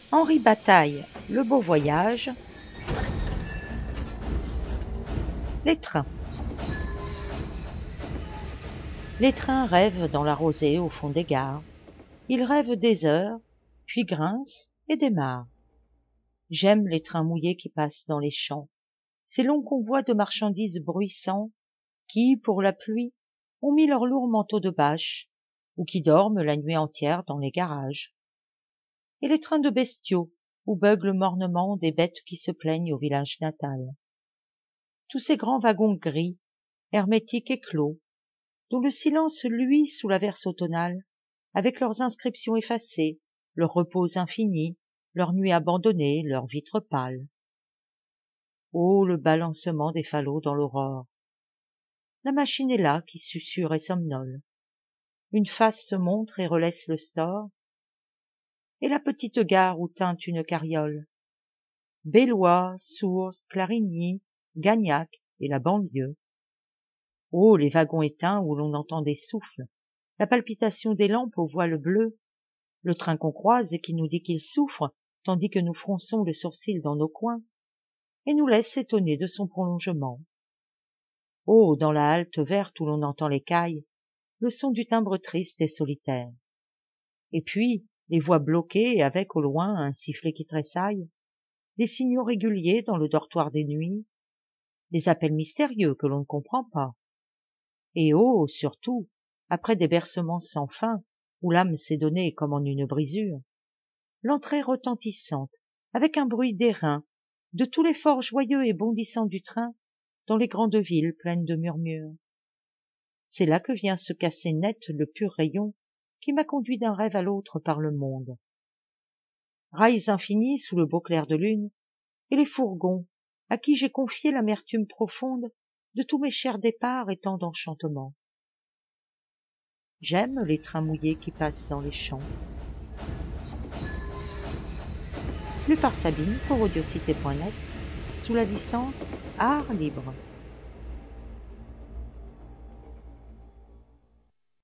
Henri Bataille, Le Beau Voyage, les trains. Les trains rêvent dans la rosée au fond des gares. Ils rêvent des heures, puis grincent et démarrent. J'aime les trains mouillés qui passent dans les champs, ces longs convois de marchandises bruissants qui, pour la pluie, ont mis leurs lourds manteaux de bâche ou qui dorment la nuit entière dans les garages. Et les trains de bestiaux où beugle le mornement des bêtes qui se plaignent au village natal. Tous ces grands wagons gris, hermétiques et clos, dont le silence luit sous l'averse automnale, avec leurs inscriptions effacées, leurs repos infinis, leurs nuits abandonnées, leurs vitres pâles. Oh, le balancement des falots dans l'aurore! La machine est là qui susurre et somnole. Une face se montre et relaisse le store, et la petite gare où tinte une carriole. Bellois, Sources, Clarigny, Gagnac et la banlieue. Oh, les wagons éteints où l'on entend des souffles, la palpitation des lampes aux voiles bleues, le train qu'on croise et qui nous dit qu'il souffre, tandis que nous fronçons le sourcil dans nos coins, et nous laisse étonnés de son prolongement. Oh, dans la halte verte où l'on entend les cailles, le son du timbre triste et solitaire. Et puis, les voix bloquées avec au loin un sifflet qui tressaille, les signaux réguliers dans le dortoir des nuits, les appels mystérieux que l'on ne comprend pas. Et oh, surtout, après des bercements sans fin, où l'âme s'est donnée comme en une brisure, l'entrée retentissante, avec un bruit d'airain, de tout l'effort joyeux et bondissant du train dans les grandes villes pleines de murmures. C'est là que vient se casser net le pur rayon qui m'a conduit d'un rêve à l'autre par le monde. Rails infinis sous le beau clair de lune, et les fourgons, à qui j'ai confié l'amertume profonde de tous mes chers départs et tant d'enchantements. J'aime les trains mouillés qui passent dans les champs. Lu par Sabine pour audiocité.net, sous la licence Art Libre.